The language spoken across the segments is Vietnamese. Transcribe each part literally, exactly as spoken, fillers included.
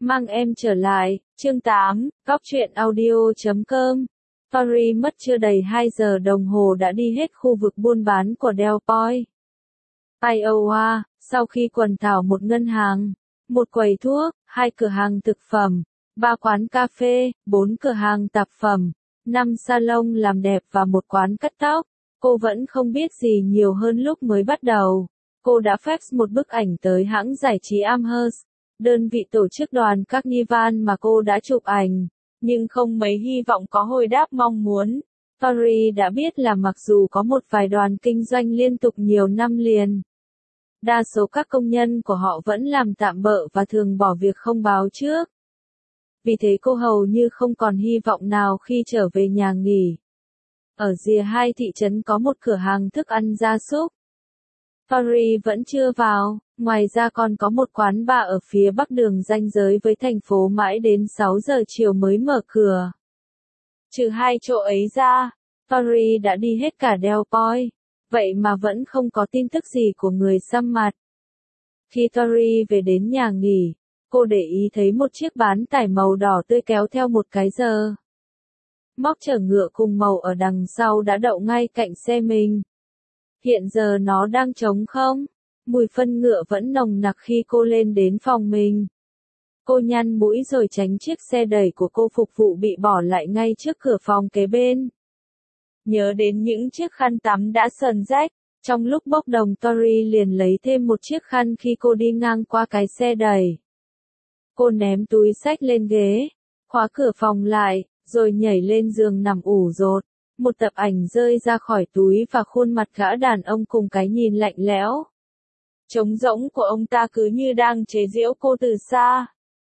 Mang em trở lại, chương tám, góc truyện audio chấm com. Tori mất chưa đầy hai giờ đồng hồ đã đi hết khu vực buôn bán của Del Point, Iowa, sau khi quần thảo một ngân hàng, một quầy thuốc, hai cửa hàng thực phẩm, ba quán cà phê, bốn cửa hàng tạp phẩm, năm salon làm đẹp và một quán cắt tóc. Cô vẫn không biết gì nhiều hơn lúc mới bắt đầu. Cô đã fax một bức ảnh tới hãng giải trí Amherst, đơn vị tổ chức đoàn Carnival mà cô đã chụp ảnh, nhưng không mấy hy vọng có hồi đáp mong muốn. Tori đã biết là mặc dù có một vài đoàn kinh doanh liên tục nhiều năm liền, đa số các công nhân của họ vẫn làm tạm bợ và thường bỏ việc không báo trước. Vì thế cô hầu như không còn hy vọng nào khi trở về nhà nghỉ. Ở rìa hai thị trấn có một cửa hàng thức ăn gia súc. Tori vẫn chưa vào, ngoài ra còn có một quán bar ở phía bắc đường ranh giới với thành phố mãi đến sáu giờ chiều mới mở cửa. Trừ hai chỗ ấy ra, Tori đã đi hết cả Del Point, vậy mà vẫn không có tin tức gì của người xăm mặt. Khi Tori về đến nhà nghỉ, cô để ý thấy một chiếc bán tải màu đỏ tươi kéo theo một cái giờ móc chở ngựa cùng màu ở đằng sau đã đậu ngay cạnh xe mình. Hiện giờ nó đang trống không? Mùi phân ngựa vẫn nồng nặc khi cô lên đến phòng mình. Cô nhăn mũi rồi tránh chiếc xe đẩy của cô phục vụ bị bỏ lại ngay trước cửa phòng kế bên. Nhớ đến những chiếc khăn tắm đã sờn rách, trong lúc bốc đồng Tori liền lấy thêm một chiếc khăn khi cô đi ngang qua cái xe đẩy. Cô ném túi xách lên ghế, khóa cửa phòng lại, rồi nhảy lên giường nằm ủ rột. Một tập ảnh rơi ra khỏi túi và khuôn mặt gã đàn ông cùng cái nhìn lạnh lẽo, trống rỗng của ông ta cứ như đang chế giễu cô từ xa.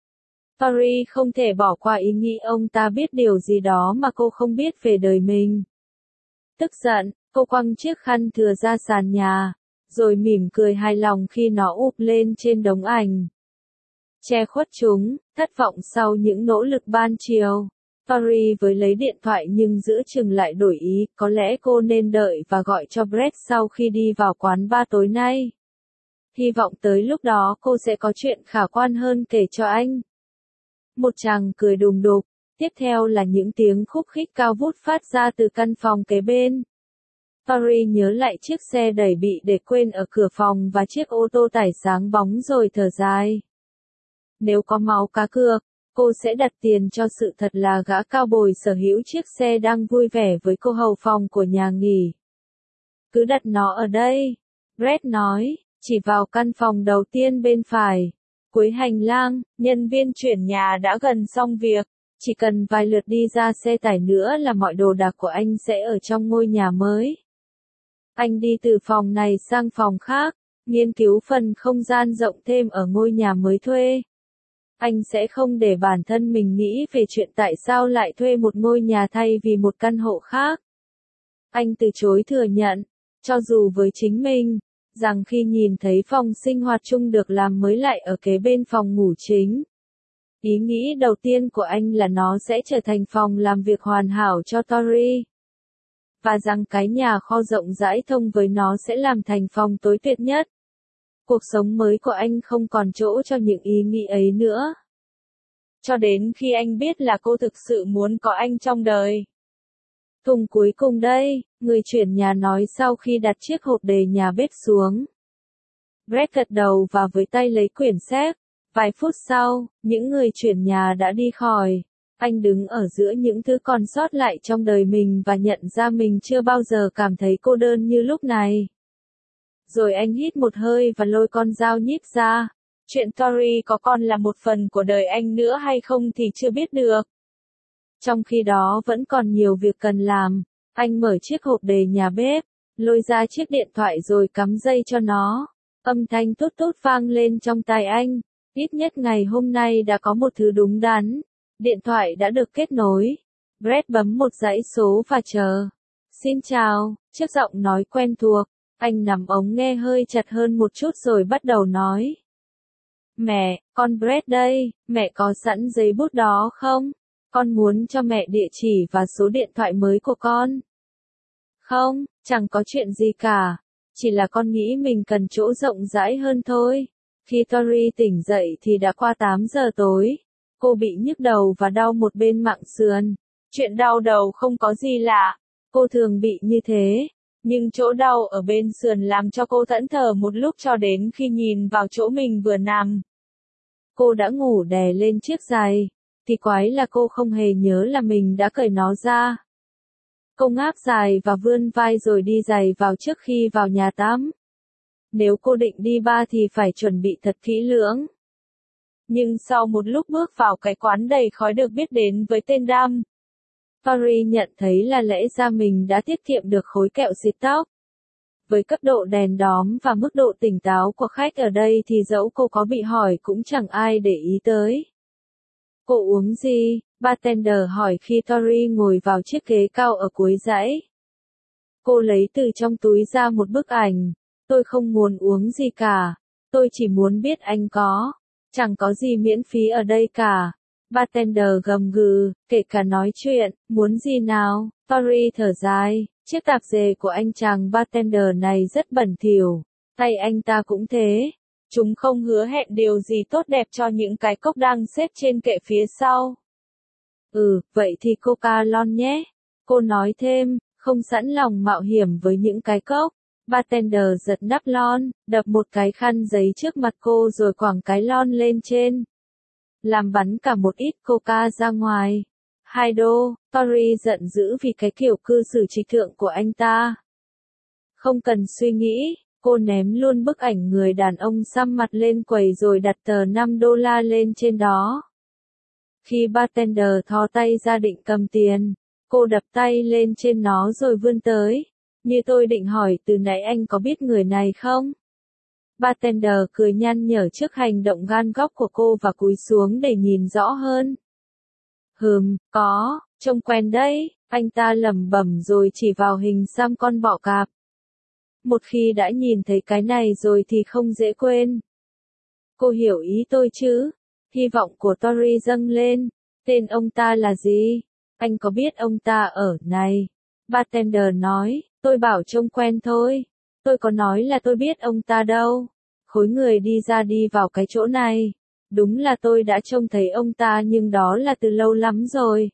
Tori không thể bỏ qua ý nghĩ ông ta biết điều gì đó mà cô không biết về đời mình. Tức giận, cô quăng chiếc khăn thừa ra sàn nhà, rồi mỉm cười hài lòng khi nó ụp lên trên đống ảnh. Che khuất chúng, thất vọng sau những nỗ lực ban chiều. Tori với lấy điện thoại nhưng giữa chừng lại đổi ý, có lẽ cô nên đợi và gọi cho Brett sau khi đi vào quán bar tối nay. Hy vọng tới lúc đó cô sẽ có chuyện khả quan hơn kể cho anh. Một chàng cười đùng đục, tiếp theo là những tiếng khúc khích cao vút phát ra từ căn phòng kế bên. Tori nhớ lại chiếc xe đẩy bị để quên ở cửa phòng và chiếc ô tô tải sáng bóng rồi thở dài. Nếu có máu cá cược, cô sẽ đặt tiền cho sự thật là gã cao bồi sở hữu chiếc xe đang vui vẻ với cô hầu phòng của nhà nghỉ. Cứ đặt nó ở đây, Brett nói, chỉ vào căn phòng đầu tiên bên phải. Cuối hành lang, nhân viên chuyển nhà đã gần xong việc, chỉ cần vài lượt đi ra xe tải nữa là mọi đồ đạc của anh sẽ ở trong ngôi nhà mới. Anh đi từ phòng này sang phòng khác, nghiên cứu phần không gian rộng thêm ở ngôi nhà mới thuê. Anh sẽ không để bản thân mình nghĩ về chuyện tại sao lại thuê một ngôi nhà thay vì một căn hộ khác. Anh từ chối thừa nhận, cho dù với chính mình, rằng khi nhìn thấy phòng sinh hoạt chung được làm mới lại ở kế bên phòng ngủ chính, ý nghĩ đầu tiên của anh là nó sẽ trở thành phòng làm việc hoàn hảo cho Tori. Và rằng cái nhà kho rộng rãi thông với nó sẽ làm thành phòng tối tuyệt nhất. Cuộc sống mới của anh không còn chỗ cho những ý nghĩ ấy nữa. Cho đến khi anh biết là cô thực sự muốn có anh trong đời. Thùng cuối cùng đây, người chuyển nhà nói sau khi đặt chiếc hộp đề nhà bếp xuống. Brett gật đầu và với tay lấy quyển sách. Vài phút sau, những người chuyển nhà đã đi khỏi. Anh đứng ở giữa những thứ còn sót lại trong đời mình và nhận ra mình chưa bao giờ cảm thấy cô đơn như lúc này. Rồi anh hít một hơi và lôi con dao nhíp ra. Chuyện Tori có con là một phần của đời anh nữa hay không thì chưa biết được. Trong khi đó vẫn còn nhiều việc cần làm. Anh mở chiếc hộp đề nhà bếp, lôi ra chiếc điện thoại rồi cắm dây cho nó. Âm thanh tút tút vang lên trong tai anh. Ít nhất ngày hôm nay đã có một thứ đúng đắn. Điện thoại đã được kết nối. Brett bấm một dãy số và chờ. Xin chào, chiếc giọng nói quen thuộc. Anh nắm ống nghe hơi chặt hơn một chút rồi bắt đầu nói. Mẹ, con Brett đây, mẹ có sẵn giấy bút đó không? Con muốn cho mẹ địa chỉ và số điện thoại mới của con. Không, chẳng có chuyện gì cả. Chỉ là con nghĩ mình cần chỗ rộng rãi hơn thôi. Khi Tori tỉnh dậy thì đã qua tám giờ tối. Cô bị nhức đầu và đau một bên mặng sườn. Chuyện đau đầu không có gì lạ. Cô thường bị như thế. Nhưng chỗ đau ở bên sườn làm cho cô thẫn thờ một lúc cho đến khi nhìn vào chỗ mình vừa nằm. Cô đã ngủ đè lên chiếc giày. Thì quái là cô không hề nhớ là mình đã cởi nó ra. Cô ngáp dài và vươn vai rồi đi giày vào trước khi vào nhà tắm. Nếu cô định đi bar thì phải chuẩn bị thật kỹ lưỡng. Nhưng sau một lúc bước vào cái quán đầy khói được biết đến với tên Đam, Tori nhận thấy là lẽ ra mình đã tiết kiệm được khối kẹo xịt tóc. Với cấp độ đèn đóm và mức độ tỉnh táo của khách ở đây thì dẫu cô có bị hỏi cũng chẳng ai để ý tới. Cô uống gì? Bartender hỏi khi Tori ngồi vào chiếc ghế cao ở cuối dãy. Cô lấy từ trong túi ra một bức ảnh. Tôi không muốn uống gì cả. Tôi chỉ muốn biết anh có. Chẳng có gì miễn phí ở đây cả. Bartender gầm gừ, kể cả nói chuyện, muốn gì nào? Tori thở dài, chiếc tạp dề của anh chàng bartender này rất bẩn thỉu. Tay anh ta cũng thế. Chúng không hứa hẹn điều gì tốt đẹp cho những cái cốc đang xếp trên kệ phía sau. Ừ, vậy thì Coca-Cola nhé. Cô nói thêm, không sẵn lòng mạo hiểm với những cái cốc. Bartender giật nắp lon, đập một cái khăn giấy trước mặt cô rồi quẳng cái lon lên trên. Làm bắn cả một ít coca ra ngoài. Hai đô, Tori giận dữ vì cái kiểu cư xử trịch thượng của anh ta. Không cần suy nghĩ, cô ném luôn bức ảnh người đàn ông xăm mặt lên quầy rồi đặt tờ năm đô la lên trên đó. Khi bartender thò tay ra định cầm tiền, cô đập tay lên trên nó rồi vươn tới. Như tôi định hỏi từ nãy anh có biết người này không? Bartender cười nhăn nhở trước hành động gan góc của cô và cúi xuống để nhìn rõ hơn. Hừm, có, trông quen đấy, anh ta lẩm bẩm rồi chỉ vào hình xăm con bọ cạp. Một khi đã nhìn thấy cái này rồi thì không dễ quên. Cô hiểu ý tôi chứ? Hy vọng của Tori dâng lên. Tên ông ta là gì? Anh có biết ông ta ở này? Bartender nói, tôi bảo trông quen thôi. Tôi có nói là tôi biết ông ta đâu. Khối người đi ra đi vào cái chỗ này. Đúng là tôi đã trông thấy ông ta nhưng đó là từ lâu lắm rồi.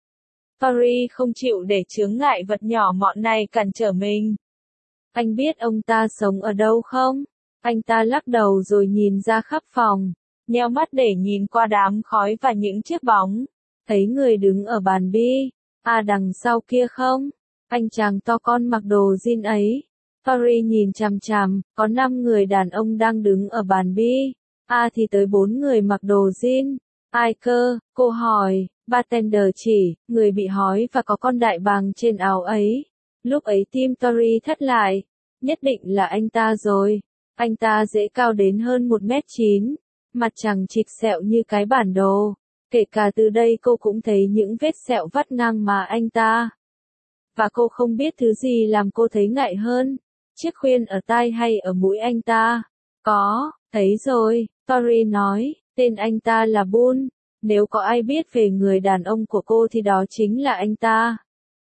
Tori không chịu để chướng ngại vật nhỏ mọn này cản trở mình. Anh biết ông ta sống ở đâu không? Anh ta lắc đầu rồi nhìn ra khắp phòng, nheo mắt để nhìn qua đám khói và những chiếc bóng. Thấy người đứng ở bàn bi. À đằng sau kia không? Anh chàng to con mặc đồ jean ấy. Tori nhìn chằm chằm, có năm người đàn ông đang đứng ở bàn bi. À thì tới bốn người mặc đồ jean. Ai cơ? Cô hỏi. Bartender chỉ, người bị hói và có con đại bàng trên áo ấy. Lúc ấy tim Tori thắt lại. Nhất định là anh ta rồi. Anh ta dễ cao đến hơn một mét chín. Mặt chằng chịt sẹo như cái bản đồ. Kể cả từ đây cô cũng thấy những vết sẹo vắt ngang mà anh ta. Và cô không biết thứ gì làm cô thấy ngại hơn. Chiếc khuyên ở tai hay ở mũi anh ta. Có, thấy rồi, Tori nói, tên anh ta là Boone. Nếu có ai biết về người đàn ông của cô thì đó chính là anh ta.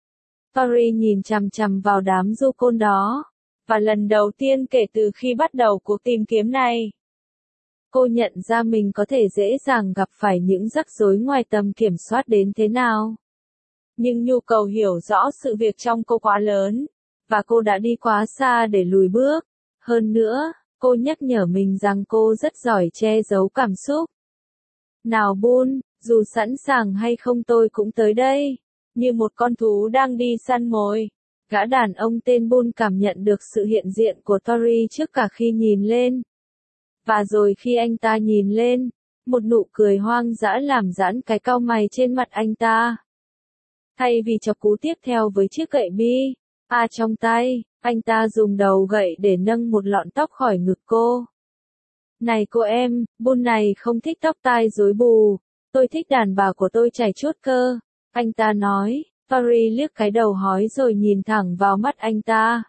Tori nhìn chằm chằm vào đám du côn đó. Và lần đầu tiên kể từ khi bắt đầu cuộc tìm kiếm này, cô nhận ra mình có thể dễ dàng gặp phải những rắc rối ngoài tầm kiểm soát đến thế nào. Nhưng nhu cầu hiểu rõ sự việc trong cô quá lớn, và cô đã đi quá xa để lùi bước. Hơn nữa, cô nhắc nhở mình rằng cô rất giỏi che giấu cảm xúc. Nào Boone, dù sẵn sàng hay không tôi cũng tới đây. Như một con thú đang đi săn mồi. Gã đàn ông tên Boone cảm nhận được sự hiện diện của Tori trước cả khi nhìn lên. Và rồi khi anh ta nhìn lên, một nụ cười hoang dã làm giãn cái cau mày trên mặt anh ta. Thay vì chọc cú tiếp theo với chiếc gậy bi, à trong tay, anh ta dùng đầu gậy để nâng một lọn tóc khỏi ngực cô. Này cô em, Boone này không thích tóc tai rối bù. Tôi thích đàn bà của tôi chảy chuốt cơ. Anh ta nói. Tori liếc cái đầu hói rồi nhìn thẳng vào mắt anh ta.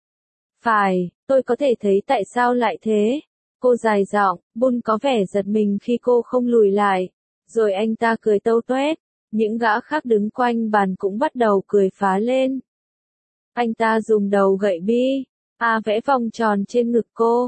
Phải, tôi có thể thấy tại sao lại thế. Cô dài giọng, Boone có vẻ giật mình khi cô không lùi lại. Rồi anh ta cười tâu tuét. Những gã khác đứng quanh bàn cũng bắt đầu cười phá lên. Anh ta dùng đầu gậy bi, à vẽ vòng tròn trên ngực cô.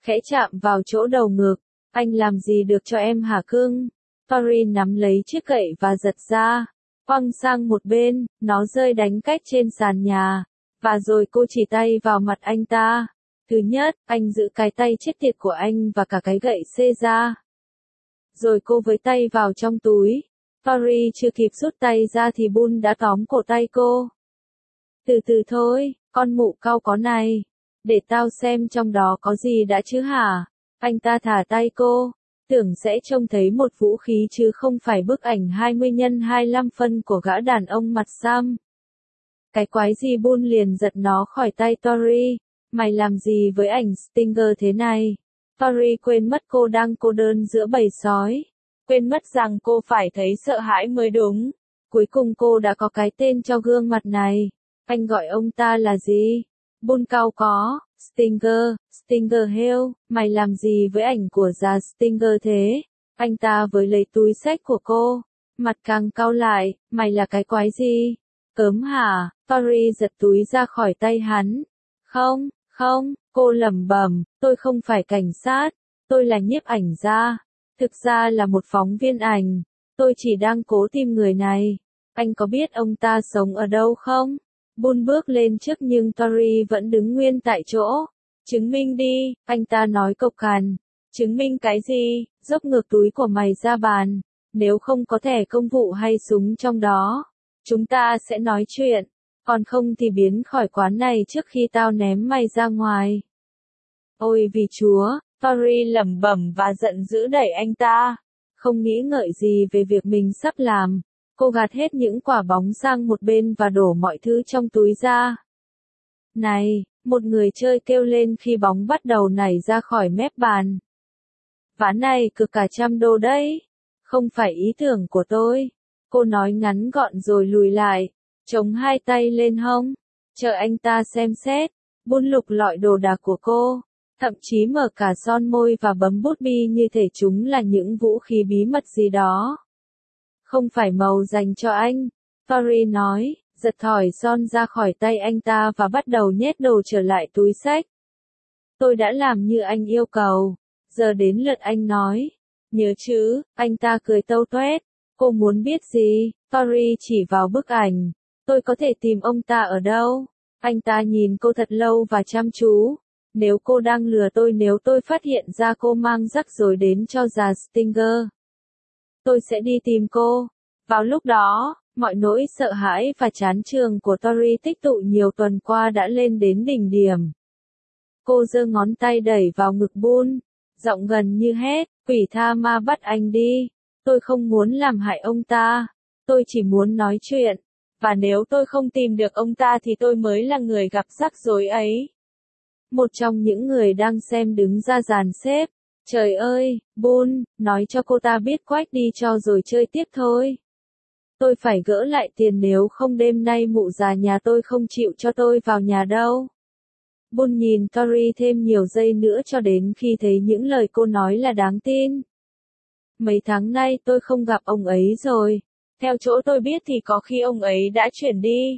khẽ chạm vào chỗ đầu ngực. Anh làm gì được cho em hả cưng? Tori nắm lấy chiếc gậy và giật ra, quăng sang một bên, nó rơi đánh cách trên sàn nhà. Và rồi cô chỉ tay vào mặt anh ta. Thứ nhất, anh giữ cái tay chết tiệt của anh và cả cái gậy xê ra. Rồi cô với tay vào trong túi. Tori chưa kịp rút tay ra thì Bun đã tóm cổ tay cô. Từ từ thôi, con mụ cau có này. Để tao xem trong đó có gì đã chứ hả? Anh ta thả tay cô. Tưởng sẽ trông thấy một vũ khí chứ không phải bức ảnh hai mươi nhân hai mươi lăm phân của gã đàn ông mặt xăm. Cái quái gì? Bun liền giật nó khỏi tay Tori. Mày làm gì với ảnh Stinger thế này? Tori quên mất cô đang cô đơn giữa bầy sói. Quên mất rằng cô phải thấy sợ hãi mới đúng. Cuối cùng cô đã có cái tên cho gương mặt này. Anh gọi ông ta là gì? Bun cau có. Stinger, Stinger heo, mày làm gì với ảnh của già Stinger thế? Anh ta với lấy túi xách của cô. Mặt càng cau lại, mày là cái quái gì? Cớm hả? Tori giật túi ra khỏi tay hắn. Không, không, cô lẩm bẩm, tôi không phải cảnh sát, tôi là nhiếp ảnh gia. Thực ra là một phóng viên ảnh. Tôi chỉ đang cố tìm người này. Anh có biết ông ta sống ở đâu không? Bun bước lên trước nhưng Tori vẫn đứng nguyên tại chỗ. Chứng minh đi, anh ta nói cộc cằn. Chứng minh cái gì? Dốc ngược túi của mày ra bàn. Nếu không có thẻ công vụ hay súng trong đó, chúng ta sẽ nói chuyện. Còn không thì biến khỏi quán này trước khi tao ném mày ra ngoài. Ôi vì Chúa, Tori lẩm bẩm và giận dữ đẩy anh ta. Không nghĩ ngợi gì về việc mình sắp làm. Cô gạt hết những quả bóng sang một bên và đổ mọi thứ trong túi ra. Này, một người chơi kêu lên khi bóng bắt đầu nảy ra khỏi mép bàn. Ván này cực cả trăm đô đấy. Không phải ý tưởng của tôi. Cô nói ngắn gọn rồi lùi lại. Chống hai tay lên hông. Chờ anh ta xem xét. Bun lục lọi đồ đạc của cô. Thậm chí mở cả son môi và bấm bút bi như thể chúng là những vũ khí bí mật gì đó. Không phải màu dành cho anh. Tori nói, giật thỏi son ra khỏi tay anh ta và bắt đầu nhét đồ trở lại túi xách. Tôi đã làm như anh yêu cầu. Giờ đến lượt anh nói. Nhớ chứ, anh ta cười tâu toét. Cô muốn biết gì? Tori chỉ vào bức ảnh. Tôi có thể tìm ông ta ở đâu? Anh ta nhìn cô thật lâu và chăm chú. Nếu cô đang lừa tôi, nếu tôi phát hiện ra cô mang rắc rối đến cho già Stinger, tôi sẽ đi tìm cô. Vào lúc đó, mọi nỗi sợ hãi và chán chường của Tori tích tụ nhiều tuần qua đã lên đến đỉnh điểm. Cô giơ ngón tay đẩy vào ngực Bun, giọng gần như hét, quỷ tha ma bắt anh đi. Tôi không muốn làm hại ông ta. Tôi chỉ muốn nói chuyện. Và nếu tôi không tìm được ông ta thì tôi mới là người gặp rắc rối ấy. Một trong những người đang xem đứng ra dàn xếp. Trời ơi, Bun, nói cho cô ta biết quách đi cho rồi chơi tiếp thôi. Tôi phải gỡ lại tiền nếu không đêm nay mụ già nhà tôi không chịu cho tôi vào nhà đâu. Bun nhìn Tori thêm nhiều giây nữa cho đến khi thấy những lời cô nói là đáng tin. Mấy tháng nay tôi không gặp ông ấy rồi. Theo chỗ tôi biết thì có khi ông ấy đã chuyển đi.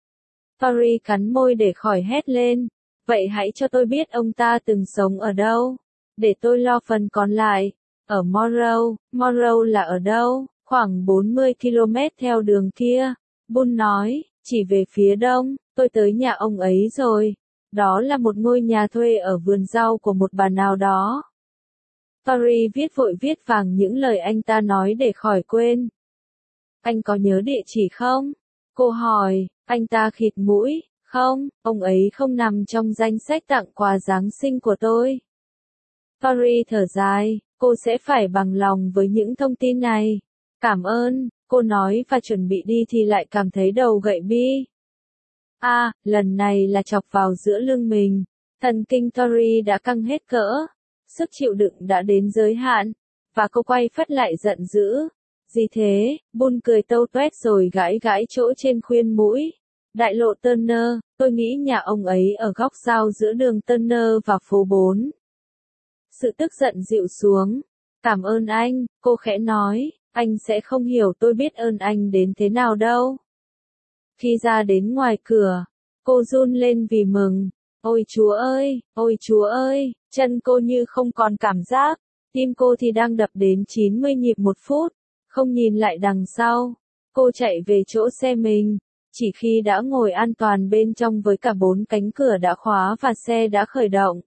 Tori cắn môi để khỏi hét lên. Vậy hãy cho tôi biết ông ta từng sống ở đâu. Để tôi lo phần còn lại. Ở Morrow. Morrow là ở đâu? Khoảng bốn mươi ki lô mét theo đường kia. Bun nói, chỉ về phía đông. Tôi tới nhà ông ấy rồi. Đó là một ngôi nhà thuê ở vườn rau của một bà nào đó. Tori viết vội viết vàng những lời anh ta nói để khỏi quên. Anh có nhớ địa chỉ không? Cô hỏi. Anh ta khịt mũi. Không, ông ấy không nằm trong danh sách tặng quà Giáng sinh của tôi. Tori thở dài. Cô sẽ phải bằng lòng với những thông tin này. Cảm ơn, cô nói và chuẩn bị đi thì lại cảm thấy đầu gậy bi. À, lần này là chọc vào giữa lưng mình. Thần kinh Tori đã căng hết cỡ. Sức chịu đựng đã đến giới hạn. Và cô quay phắt lại giận dữ. Gì thế? Bun cười tâu toét rồi gãi gãi chỗ trên khuyên mũi. Đại lộ Turner, tôi nghĩ nhà ông ấy ở góc giao giữa đường Turner và phố bốn. Sự tức giận dịu xuống. Cảm ơn anh, cô khẽ nói. Anh sẽ không hiểu tôi biết ơn anh đến thế nào đâu. Khi ra đến ngoài cửa, cô run lên vì mừng. Ôi Chúa ơi, ôi Chúa ơi, chân cô như không còn cảm giác, tim cô thì đang đập đến chín mươi nhịp một phút, không nhìn lại đằng sau. Cô chạy về chỗ xe mình, chỉ khi đã ngồi an toàn bên trong với cả bốn cánh cửa đã khóa và xe đã khởi động,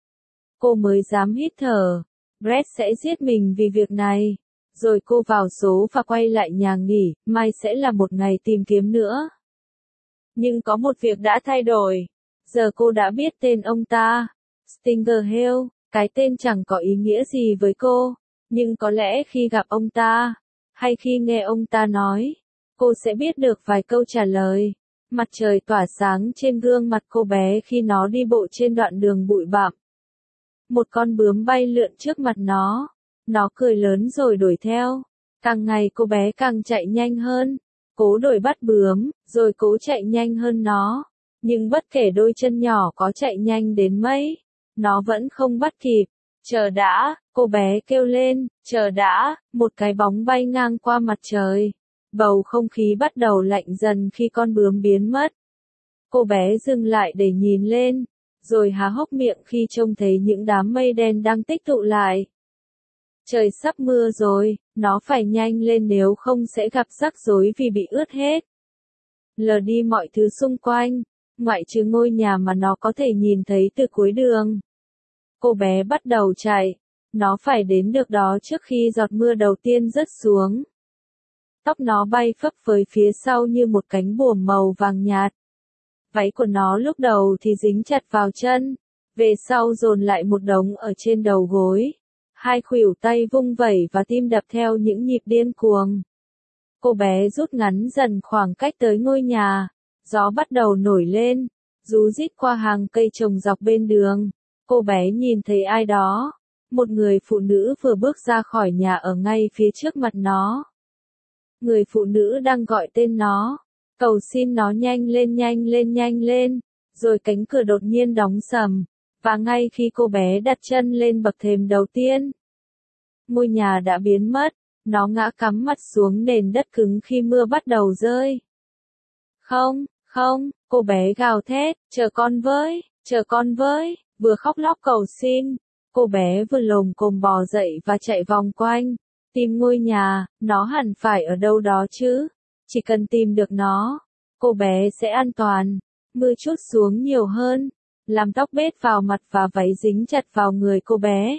cô mới dám hít thở. Brett sẽ giết mình vì việc này. Rồi cô vào số và quay lại nhà nghỉ, mai sẽ là một ngày tìm kiếm nữa. Nhưng có một việc đã thay đổi. Giờ cô đã biết tên ông ta. Stinger Hill, cái tên chẳng có ý nghĩa gì với cô. Nhưng có lẽ khi gặp ông ta, hay khi nghe ông ta nói, cô sẽ biết được vài câu trả lời. Mặt trời tỏa sáng trên gương mặt cô bé khi nó đi bộ trên đoạn đường bụi bặm. Một con bướm bay lượn trước mặt nó. Nó cười lớn rồi đuổi theo. Càng ngày cô bé càng chạy nhanh hơn. Cố đuổi bắt bướm, rồi cố chạy nhanh hơn nó. Nhưng bất kể đôi chân nhỏ có chạy nhanh đến mấy, nó vẫn không bắt kịp. Chờ đã, cô bé kêu lên, chờ đã, một cái bóng bay ngang qua mặt trời. Bầu không khí bắt đầu lạnh dần khi con bướm biến mất. Cô bé dừng lại để nhìn lên, rồi há hốc miệng khi trông thấy những đám mây đen đang tích tụ lại. Trời sắp mưa rồi, nó phải nhanh lên nếu không sẽ gặp rắc rối vì bị ướt hết. Lờ đi mọi thứ xung quanh, ngoại trừ ngôi nhà mà nó có thể nhìn thấy từ cuối đường. Cô bé bắt đầu chạy, nó phải đến được đó trước khi giọt mưa đầu tiên rớt xuống. Tóc nó bay phấp phới phía sau như một cánh buồm màu vàng nhạt. Váy của nó lúc đầu thì dính chặt vào chân, về sau dồn lại một đống ở trên đầu gối. Hai khuỷu tay vung vẩy và tim đập theo những nhịp điên cuồng. Cô bé rút ngắn dần khoảng cách tới ngôi nhà. Gió bắt đầu nổi lên, rú rít qua hàng cây trồng dọc bên đường. Cô bé nhìn thấy ai đó. Một người phụ nữ vừa bước ra khỏi nhà ở ngay phía trước mặt nó. Người phụ nữ đang gọi tên nó, cầu xin nó nhanh lên nhanh lên nhanh lên. Rồi cánh cửa đột nhiên đóng sầm. Và ngay khi cô bé đặt chân lên bậc thềm đầu tiên, ngôi nhà đã biến mất, nó ngã cắm mặt xuống nền đất cứng khi mưa bắt đầu rơi. Không, không, cô bé gào thét, chờ con với, chờ con với, vừa khóc lóc cầu xin. Cô bé vừa lồm cồm bò dậy và chạy vòng quanh, tìm ngôi nhà, nó hẳn phải ở đâu đó chứ. Chỉ cần tìm được nó, cô bé sẽ an toàn. Mưa trút xuống nhiều hơn, làm tóc bết vào mặt và váy dính chặt vào người cô bé.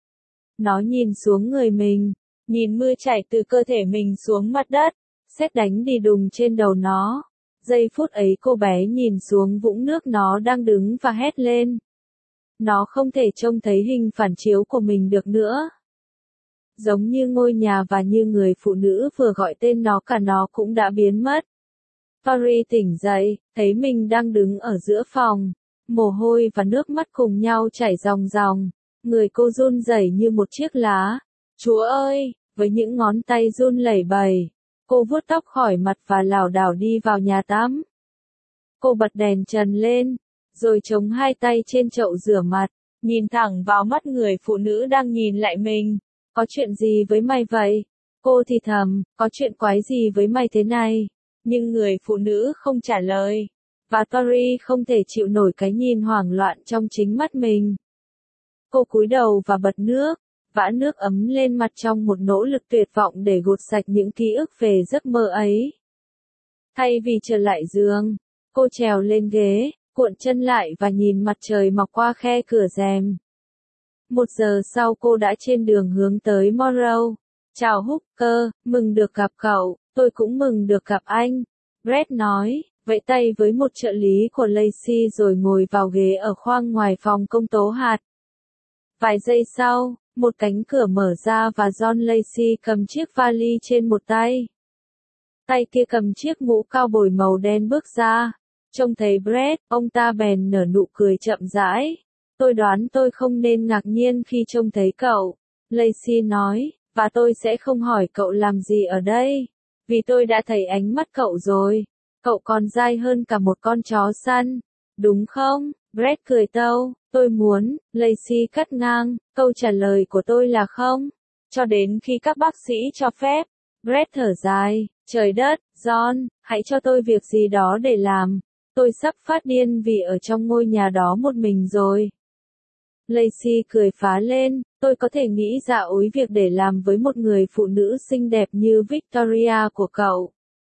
Nó nhìn xuống người mình, nhìn mưa chảy từ cơ thể mình xuống mặt đất, sét đánh đi đùng trên đầu nó. Giây phút ấy cô bé nhìn xuống vũng nước nó đang đứng và hét lên. Nó không thể trông thấy hình phản chiếu của mình được nữa. Giống như ngôi nhà và như người phụ nữ vừa gọi tên nó, cả nó cũng đã biến mất. Tori tỉnh dậy, thấy mình đang đứng ở giữa phòng. Mồ hôi và nước mắt cùng nhau chảy ròng ròng. Người cô run rẩy như một chiếc lá. Chúa ơi, với những ngón tay run lẩy bẩy, cô vuốt tóc khỏi mặt và lảo đảo đi vào nhà tắm. Cô bật đèn trần lên, rồi chống hai tay trên chậu rửa mặt, nhìn thẳng vào mắt người phụ nữ đang nhìn lại mình. Có chuyện gì với mày vậy? Cô thì thầm, có chuyện quái gì với mày thế này? Nhưng người phụ nữ không trả lời. Và Tori không thể chịu nổi cái nhìn hoảng loạn trong chính mắt mình. Cô cúi đầu và bật nước, vã nước ấm lên mặt trong một nỗ lực tuyệt vọng để gột sạch những ký ức về giấc mơ ấy. Thay vì trở lại giường, cô trèo lên ghế, cuộn chân lại và nhìn mặt trời mọc qua khe cửa rèm. Một giờ sau cô đã trên đường hướng tới Monroe. Chào Hooker, mừng được gặp cậu, tôi cũng mừng được gặp anh. Brett nói, vẫy tay với một trợ lý của Lacey rồi ngồi vào ghế ở khoang ngoài phòng công tố hạt. Vài giây sau, một cánh cửa mở ra và John Lacey cầm chiếc vali trên một tay. Tay kia cầm chiếc mũ cao bồi màu đen bước ra. Trông thấy Brett, ông ta bèn nở nụ cười chậm rãi. Tôi đoán tôi không nên ngạc nhiên khi trông thấy cậu. Lacey nói, và tôi sẽ không hỏi cậu làm gì ở đây. Vì tôi đã thấy ánh mắt cậu rồi. Cậu còn dai hơn cả một con chó săn. Đúng không? Brett cười tâu, tôi muốn, Lacey cắt ngang, câu trả lời của tôi là không. Cho đến khi các bác sĩ cho phép. Brett thở dài, trời đất, John, hãy cho tôi việc gì đó để làm. Tôi sắp phát điên vì ở trong ngôi nhà đó một mình rồi. Lacey cười phá lên, tôi có thể nghĩ ra ối việc để làm với một người phụ nữ xinh đẹp như Victoria của cậu.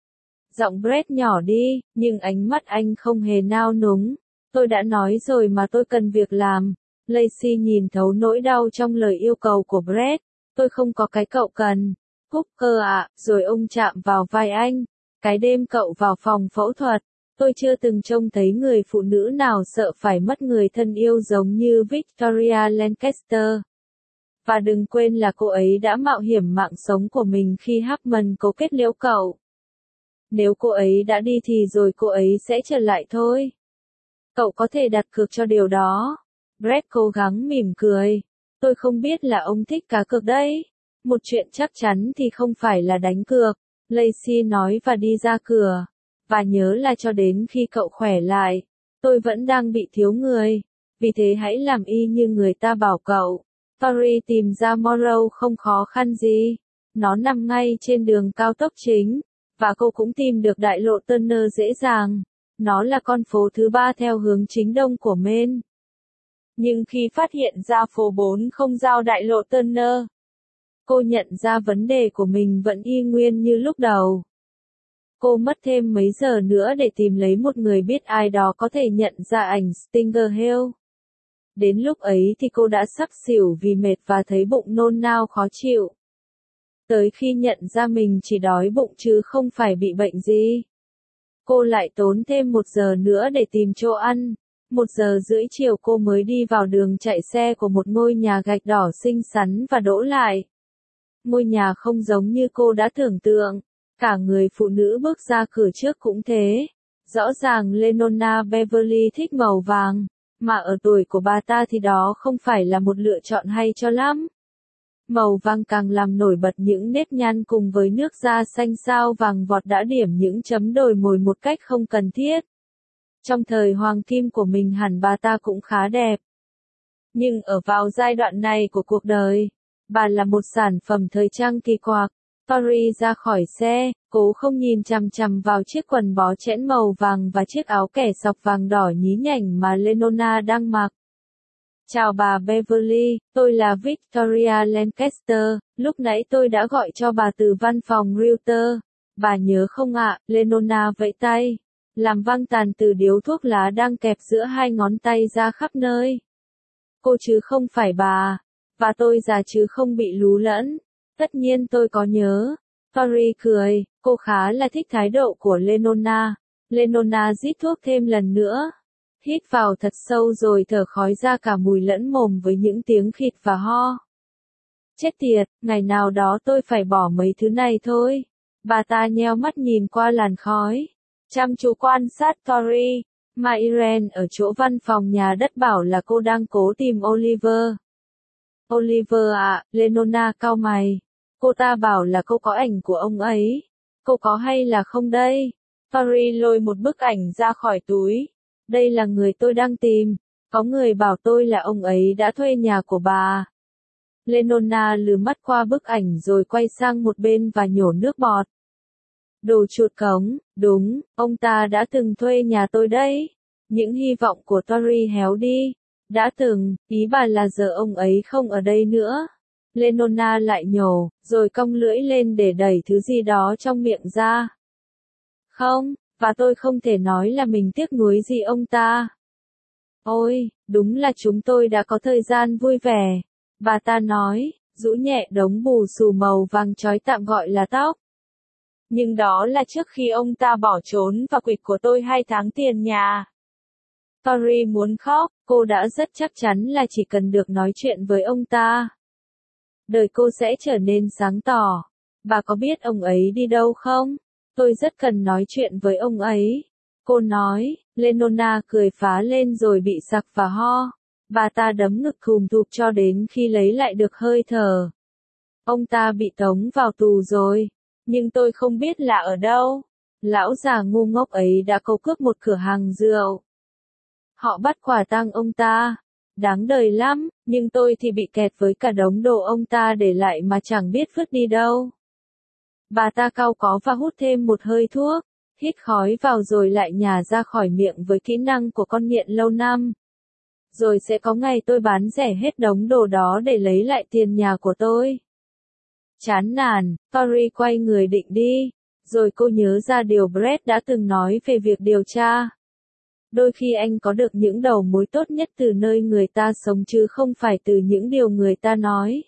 Giọng Brett nhỏ đi, nhưng ánh mắt anh không hề nao núng. Tôi đã nói rồi mà tôi cần việc làm. Lacey nhìn thấu nỗi đau trong lời yêu cầu của Brett. Tôi không có cái cậu cần. Hooker ạ, rồi ông chạm vào vai anh. Cái đêm cậu vào phòng phẫu thuật, tôi chưa từng trông thấy người phụ nữ nào sợ phải mất người thân yêu giống như Victoria Lancaster. Và đừng quên là cô ấy đã mạo hiểm mạng sống của mình khi Hartman cố kết liễu cậu. Nếu cô ấy đã đi thì rồi cô ấy sẽ trở lại thôi. Cậu có thể đặt cược cho điều đó. Brett cố gắng mỉm cười. Tôi không biết là ông thích cá cược đấy. Một chuyện chắc chắn thì không phải là đánh cược. Lacey nói và đi ra cửa. Và nhớ là cho đến khi cậu khỏe lại, tôi vẫn đang bị thiếu người. Vì thế hãy làm y như người ta bảo cậu. Tori tìm ra Morrow không khó khăn gì. Nó nằm ngay trên đường cao tốc chính. Và cô cũng tìm được đại lộ Turner dễ dàng. Nó là con phố thứ ba theo hướng chính đông của Maine. Nhưng khi phát hiện ra phố bốn không giao đại lộ Turner, cô nhận ra vấn đề của mình vẫn y nguyên như lúc đầu. Cô mất thêm mấy giờ nữa để tìm lấy một người biết ai đó có thể nhận ra ảnh Stinger Hill. Đến lúc ấy thì cô đã sắp xỉu vì mệt và thấy bụng nôn nao khó chịu. Tới khi nhận ra mình chỉ đói bụng chứ không phải bị bệnh gì. Cô lại tốn thêm một giờ nữa để tìm chỗ ăn. Một giờ rưỡi chiều cô mới đi vào đường chạy xe của một ngôi nhà gạch đỏ xinh xắn và đỗ lại. Ngôi nhà không giống như cô đã tưởng tượng. Cả người phụ nữ bước ra cửa trước cũng thế. Rõ ràng Lenona Beverly thích màu vàng, mà ở tuổi của bà ta thì đó không phải là một lựa chọn hay cho lắm. Màu vàng càng làm nổi bật những nếp nhăn cùng với nước da xanh sao vàng vọt đã điểm những chấm đồi mồi một cách không cần thiết. Trong thời hoàng kim của mình hẳn bà ta cũng khá đẹp. Nhưng ở vào giai đoạn này của cuộc đời, bà là một sản phẩm thời trang kỳ quặc. Tori ra khỏi xe, cố không nhìn chằm chằm vào chiếc quần bó chẽn màu vàng và chiếc áo kẻ sọc vàng đỏ nhí nhảnh mà Lenona đang mặc. Chào bà Beverly, tôi là Victoria Lancaster, lúc nãy tôi đã gọi cho bà từ văn phòng Reuters. Bà nhớ không ạ? Lenona vẫy tay, làm văng tàn từ điếu thuốc lá đang kẹp giữa hai ngón tay ra khắp nơi. Cô chứ không phải bà, và tôi già chứ không bị lú lẫn. Tất nhiên tôi có nhớ. Tori cười, cô khá là thích thái độ của Lenona. Lenona rít thuốc thêm lần nữa. Hít vào thật sâu rồi thở khói ra cả mùi lẫn mồm với những tiếng khịt và ho. Chết tiệt, ngày nào đó tôi phải bỏ mấy thứ này thôi. Bà ta nheo mắt nhìn qua làn khói. Chăm chú quan sát Tori. Mà Irene ở chỗ văn phòng nhà đất bảo là cô đang cố tìm Oliver. Oliver ạ, Lenona cau mày. Cô ta bảo là cô có ảnh của ông ấy. Cô có hay là không đây? Tori lôi một bức ảnh ra khỏi túi. Đây là người tôi đang tìm. Có người bảo tôi là ông ấy đã thuê nhà của bà. Lenona lườm mắt qua bức ảnh rồi quay sang một bên và nhổ nước bọt. Đồ chuột cống, đúng, ông ta đã từng thuê nhà tôi đấy. Những hy vọng của Tori héo đi. Đã từng, ý bà là giờ ông ấy không ở đây nữa. Lenona lại nhổ, rồi cong lưỡi lên để đẩy thứ gì đó trong miệng ra. Không, và tôi không thể nói là mình tiếc nuối gì ông ta. Ôi, đúng là chúng tôi đã có thời gian vui vẻ. Bà ta nói, rũ nhẹ đống bù xù màu vàng chói tạm gọi là tóc. Nhưng đó là trước khi ông ta bỏ trốn và quỵt của tôi hai tháng tiền nhà. Tori muốn khóc, cô đã rất chắc chắn là chỉ cần được nói chuyện với ông ta. Đời cô sẽ trở nên sáng tỏ. Bà có biết ông ấy đi đâu không? Tôi rất cần nói chuyện với ông ấy. Cô nói, Lenona cười phá lên rồi bị sặc và ho. Bà ta đấm ngực thùm thụp cho đến khi lấy lại được hơi thở. Ông ta bị tống vào tù rồi. Nhưng tôi không biết là ở đâu. Lão già ngu ngốc ấy đã câu cướp một cửa hàng rượu. Họ bắt quả tang ông ta. Đáng đời lắm, nhưng tôi thì bị kẹt với cả đống đồ ông ta để lại mà chẳng biết vứt đi đâu. Bà ta cau có và hút thêm một hơi thuốc. hít khói vào rồi lại nhả ra khỏi miệng với kỹ năng của con nghiện lâu năm. Rồi sẽ có ngày tôi bán rẻ hết đống đồ đó để lấy lại tiền nhà của tôi. Chán nản, Tori quay người định đi. Rồi cô nhớ ra điều Brett đã từng nói về việc điều tra. Đôi khi anh có được những đầu mối tốt nhất từ nơi người ta sống chứ không phải từ những điều người ta nói.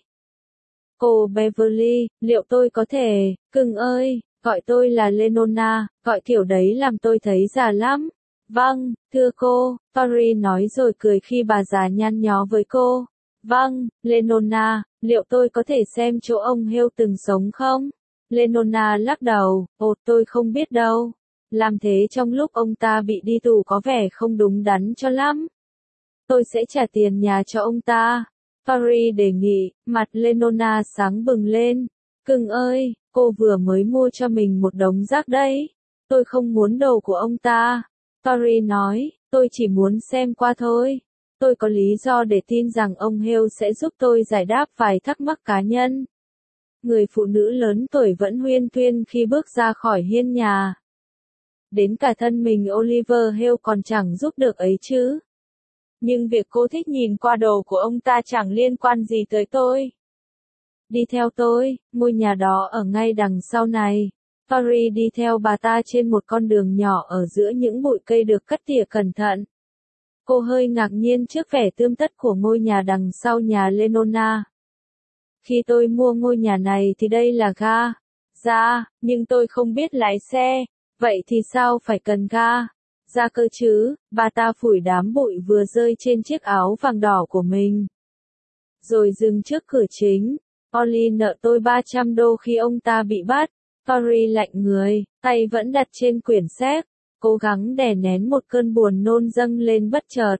Cô Beverly, liệu tôi có thể, cưng ơi, gọi tôi là Lenona, gọi kiểu đấy làm tôi thấy già lắm. Vâng, thưa cô, Tori nói rồi cười khi bà già nhăn nhó với cô. Vâng, Lenona, liệu tôi có thể xem chỗ ông Hill từng sống không? Lenona lắc đầu, ồ tôi không biết đâu. Làm thế trong lúc ông ta bị đi tù có vẻ không đúng đắn cho lắm. Tôi sẽ trả tiền nhà cho ông ta. Tori đề nghị, mặt Lenona sáng bừng lên. Cưng ơi, cô vừa mới mua cho mình một đống rác đấy. Tôi không muốn đồ của ông ta. Tori nói, tôi chỉ muốn xem qua thôi. Tôi có lý do để tin rằng ông Hill sẽ giúp tôi giải đáp vài thắc mắc cá nhân. Người phụ nữ lớn tuổi vẫn huyên thuyên khi bước ra khỏi hiên nhà. Đến cả thân mình Oliver Hill còn chẳng giúp được ấy chứ. Nhưng việc cô thích nhìn qua đồ của ông ta chẳng liên quan gì tới tôi. Đi theo tôi, ngôi nhà đó ở ngay đằng sau này. Tori đi theo bà ta trên một con đường nhỏ ở giữa những bụi cây được cắt tỉa cẩn thận. Cô hơi ngạc nhiên trước vẻ tươm tất của ngôi nhà đằng sau nhà Lenona. Khi tôi mua ngôi nhà này thì đây là ga. Dạ, nhưng tôi không biết lái xe. Vậy thì sao phải cần ga? Ra cơ chứ, bà ta phủi đám bụi vừa rơi trên chiếc áo vàng đỏ của mình. Rồi dừng trước cửa chính. Ollie nợ tôi ba trăm đô khi ông ta bị bắt. Tori lạnh người, tay vẫn đặt trên quyển sách, cố gắng đè nén một cơn buồn nôn dâng lên bất chợt.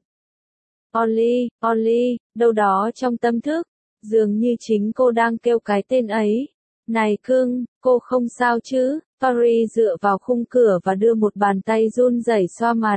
Ollie, Ollie, đâu đó trong tâm thức, dường như chính cô đang kêu cái tên ấy. Này cưng, cô không sao chứ? Tori dựa vào khung cửa và đưa một bàn tay run rẩy xoa mặt.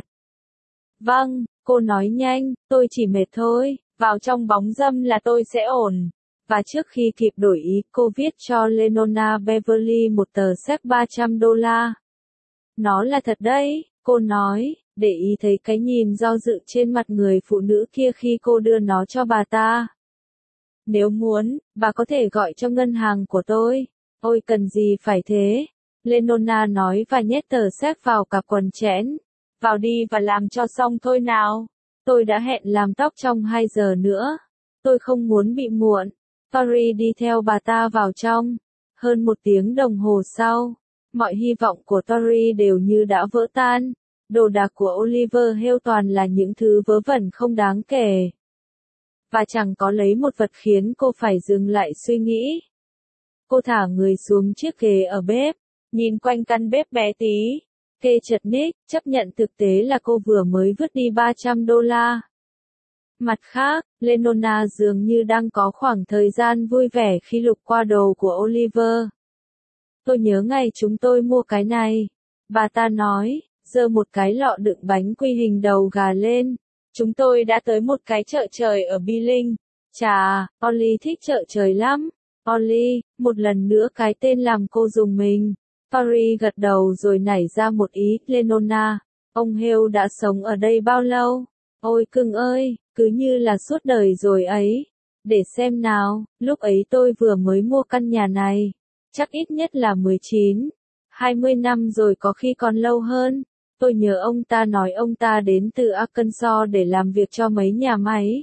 Vâng, cô nói nhanh, tôi chỉ mệt thôi, vào trong bóng râm là tôi sẽ ổn. Và trước khi kịp đổi ý, cô viết cho Lenona Beverly một tờ séc ba trăm đô la. Nó là thật đấy, cô nói, để ý thấy cái nhìn do dự trên mặt người phụ nữ kia khi cô đưa nó cho bà ta. Nếu muốn, bà có thể gọi cho ngân hàng của tôi. Ôi cần gì phải thế? Lenona nói và nhét tờ séc vào cặp quần chẽn. Vào đi và làm cho xong thôi nào. Tôi đã hẹn làm tóc trong hai giờ nữa. Tôi không muốn bị muộn. Tori đi theo bà ta vào trong. Hơn một tiếng đồng hồ sau, mọi hy vọng của Tori đều như đã vỡ tan. Đồ đạc của Oliver Hill toàn là những thứ vớ vẩn không đáng kể. Và chẳng có lấy một vật khiến cô phải dừng lại suy nghĩ. Cô thả người xuống chiếc ghế ở bếp, nhìn quanh căn bếp bé tí. Kê chật ních, chấp nhận thực tế là cô vừa mới vứt đi ba trăm đô la. Mặt khác, Lenona dường như đang có khoảng thời gian vui vẻ khi lục qua đồ của Oliver. Tôi nhớ ngày chúng tôi mua cái này. Bà ta nói, giơ một cái lọ đựng bánh quy hình đầu gà lên. Chúng tôi đã tới một cái chợ trời ở Billing. Chà, Ollie thích chợ trời lắm. Ollie, một lần nữa cái tên làm cô dùng mình. Tori gật đầu rồi nảy ra một ý, Lenona, ông Hill đã sống ở đây bao lâu? Ôi cưng ơi, cứ như là suốt đời rồi ấy. Để xem nào, lúc ấy tôi vừa mới mua căn nhà này. Chắc ít nhất là mười chín, hai mươi năm rồi có khi còn lâu hơn. Tôi nhớ ông ta nói ông ta đến từ Arkansas để làm việc cho mấy nhà máy.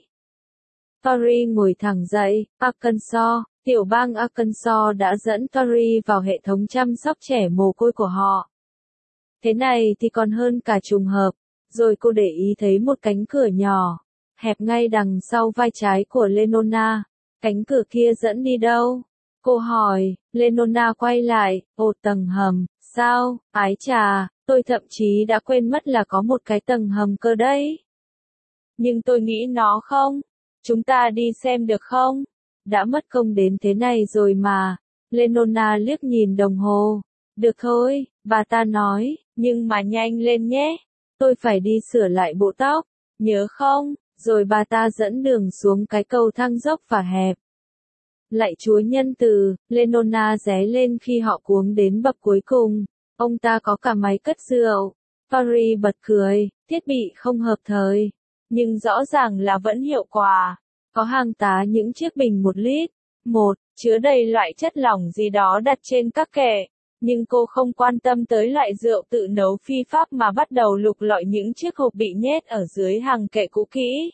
Tori ngồi thẳng dậy, Arkansas, tiểu bang Arkansas đã dẫn Tori vào hệ thống chăm sóc trẻ mồ côi của họ. Thế này thì còn hơn cả trùng hợp. Rồi cô để ý thấy một cánh cửa nhỏ, hẹp ngay đằng sau vai trái của Lenona. Cánh cửa kia dẫn đi đâu? Cô hỏi, Lenona quay lại, ồ tầng hầm, sao, ái chà, tôi thậm chí đã quên mất là có một cái tầng hầm cơ đấy. Nhưng tôi nghĩ nó không. Chúng ta đi xem được không? Đã mất công đến thế này rồi mà. Lenona liếc nhìn đồng hồ. Được thôi, bà ta nói, nhưng mà nhanh lên nhé. Tôi phải đi sửa lại bộ tóc, nhớ không? Rồi bà ta dẫn đường xuống cái cầu thang dốc và hẹp. Lạy Chúa nhân từ, Lenona ré lên khi họ cuống đến bậc cuối cùng. Ông ta có cả máy cất rượu. Tori bật cười, thiết bị không hợp thời. Nhưng rõ ràng là vẫn hiệu quả. Có hàng tá những chiếc bình một lít. Một, chứa đầy loại chất lỏng gì đó đặt trên các kệ. Nhưng cô không quan tâm tới loại rượu tự nấu phi pháp mà bắt đầu lục lọi những chiếc hộp bị nhét ở dưới hàng kệ cũ kỹ.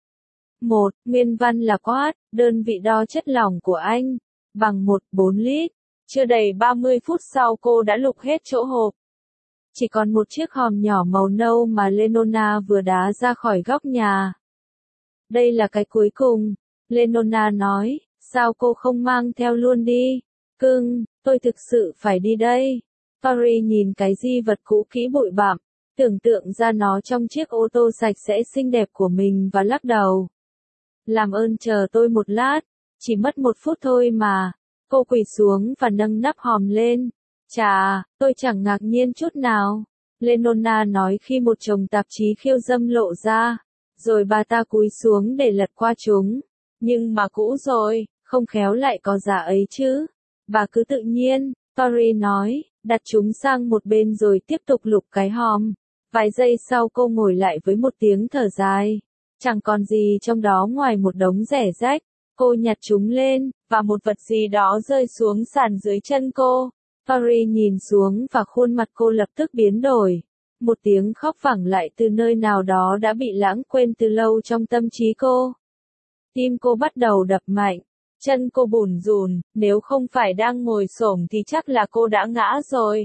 Một, nguyên văn là quát, đơn vị đo chất lỏng của anh, bằng một phẩy bốn lít. Chưa đầy ba mươi phút sau cô đã lục hết chỗ hộp. Chỉ còn một chiếc hòm nhỏ màu nâu mà Lenona vừa đá ra khỏi góc nhà. Đây là cái cuối cùng, Lenona nói, sao cô không mang theo luôn đi? Cưng, tôi thực sự phải đi đây. Tori nhìn cái di vật cũ kỹ bụi bặm, tưởng tượng ra nó trong chiếc ô tô sạch sẽ xinh đẹp của mình và lắc đầu. Làm ơn chờ tôi một lát, chỉ mất một phút thôi mà. Cô quỳ xuống và nâng nắp hòm lên. Chà, tôi chẳng ngạc nhiên chút nào. Lenona nói khi một chồng tạp chí khiêu dâm lộ ra. Rồi bà ta cúi xuống để lật qua chúng. Nhưng mà cũ rồi, không khéo lại có giả ấy chứ. Bà cứ tự nhiên, Tori nói, đặt chúng sang một bên rồi tiếp tục lục cái hòm. Vài giây sau cô ngồi lại với một tiếng thở dài. Chẳng còn gì trong đó ngoài một đống rẻ rách. Cô nhặt chúng lên, và một vật gì đó rơi xuống sàn dưới chân cô. Tori nhìn xuống và khuôn mặt cô lập tức biến đổi. Một tiếng khóc vẳng lại từ nơi nào đó đã bị lãng quên từ lâu trong tâm trí cô. Tim cô bắt đầu đập mạnh. Chân cô bủn rủn, nếu không phải đang ngồi xổm thì chắc là cô đã ngã rồi.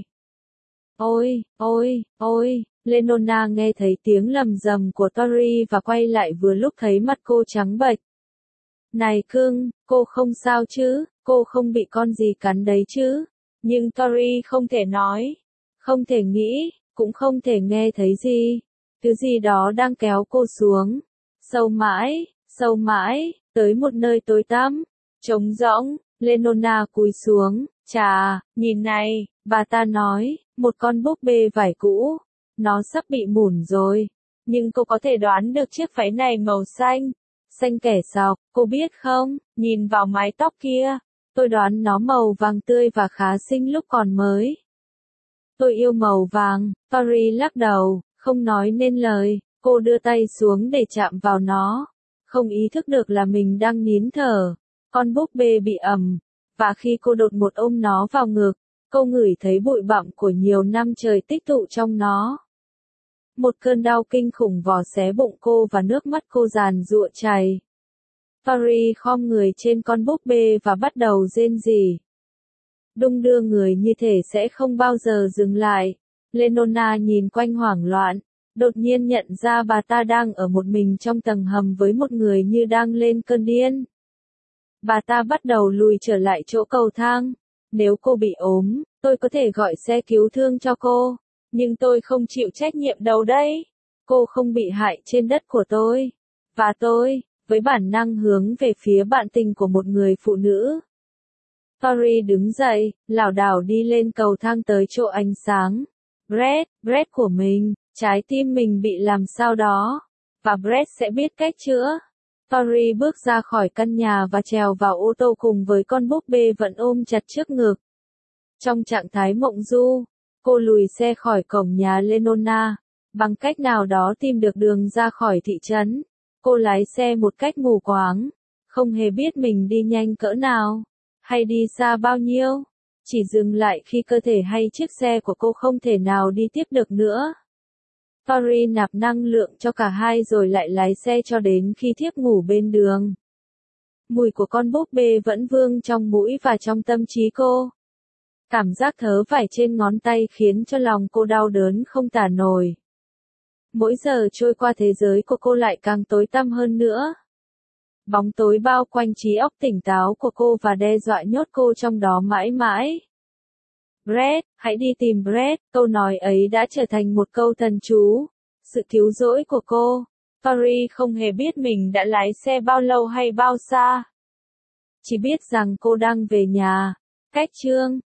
Ôi, ôi, ôi, Lenona nghe thấy tiếng lầm rầm của Tori và quay lại vừa lúc thấy mặt cô trắng bệch. Này cưng, cô không sao chứ, cô không bị con gì cắn đấy chứ. Nhưng Tori không thể nói, không thể nghĩ, cũng không thể nghe thấy gì. Thứ gì đó đang kéo cô xuống. Sâu mãi, sâu mãi, tới một nơi tối tăm, trống rỗng. Lenona cúi xuống, chà, nhìn này, bà ta nói, một con búp bê vải cũ. Nó sắp bị mủn rồi. Nhưng cô có thể đoán được chiếc váy này màu xanh. Xanh kẻ sọc, cô biết không, nhìn vào mái tóc kia. Tôi đoán nó màu vàng tươi và khá xinh lúc còn mới. Tôi yêu màu vàng, Tori lắc đầu, không nói nên lời. Cô đưa tay xuống để chạm vào nó. Không ý thức được là mình đang nín thở. Con búp bê bị ẩm. Và khi cô đột một ôm nó vào ngực, cô ngửi thấy bụi bặm của nhiều năm trời tích tụ trong nó. Một cơn đau kinh khủng vò xé bụng cô và nước mắt cô giàn giụa chảy. Tori khom người trên con búp bê và bắt đầu rên rỉ. Đung đưa người như thể sẽ không bao giờ dừng lại. Lenona nhìn quanh hoảng loạn, đột nhiên nhận ra bà ta đang ở một mình trong tầng hầm với một người như đang lên cơn điên. Bà ta bắt đầu lùi trở lại chỗ cầu thang. Nếu cô bị ốm, tôi có thể gọi xe cứu thương cho cô. Nhưng tôi không chịu trách nhiệm đâu đấy. Cô không bị hại trên đất của tôi. Và tôi, với bản năng hướng về phía bạn tình của một người phụ nữ. Tori đứng dậy, lảo đảo đi lên cầu thang tới chỗ ánh sáng. Brett, Brett của mình, trái tim mình bị làm sao đó. Và Brett sẽ biết cách chữa. Tori bước ra khỏi căn nhà và trèo vào ô tô cùng với con búp bê vẫn ôm chặt trước ngực. Trong trạng thái mộng du, cô lùi xe khỏi cổng nhà Lenona, bằng cách nào đó tìm được đường ra khỏi thị trấn. Cô lái xe một cách mù quáng, không hề biết mình đi nhanh cỡ nào, hay đi xa bao nhiêu, chỉ dừng lại khi cơ thể hay chiếc xe của cô không thể nào đi tiếp được nữa. Tori nạp năng lượng cho cả hai rồi lại lái xe cho đến khi thiếp ngủ bên đường. Mùi của con búp bê vẫn vương trong mũi và trong tâm trí cô. Cảm giác thớ vải trên ngón tay khiến cho lòng cô đau đớn không tả nổi. Mỗi giờ trôi qua thế giới của cô lại càng tối tăm hơn nữa. Bóng tối bao quanh trí óc tỉnh táo của cô và đe dọa nhốt cô trong đó mãi mãi. Brett, hãy đi tìm Brett, câu nói ấy đã trở thành một câu thần chú. Sự cứu rỗi của cô. Tori không hề biết mình đã lái xe bao lâu hay bao xa. Chỉ biết rằng cô đang về nhà. Cách chương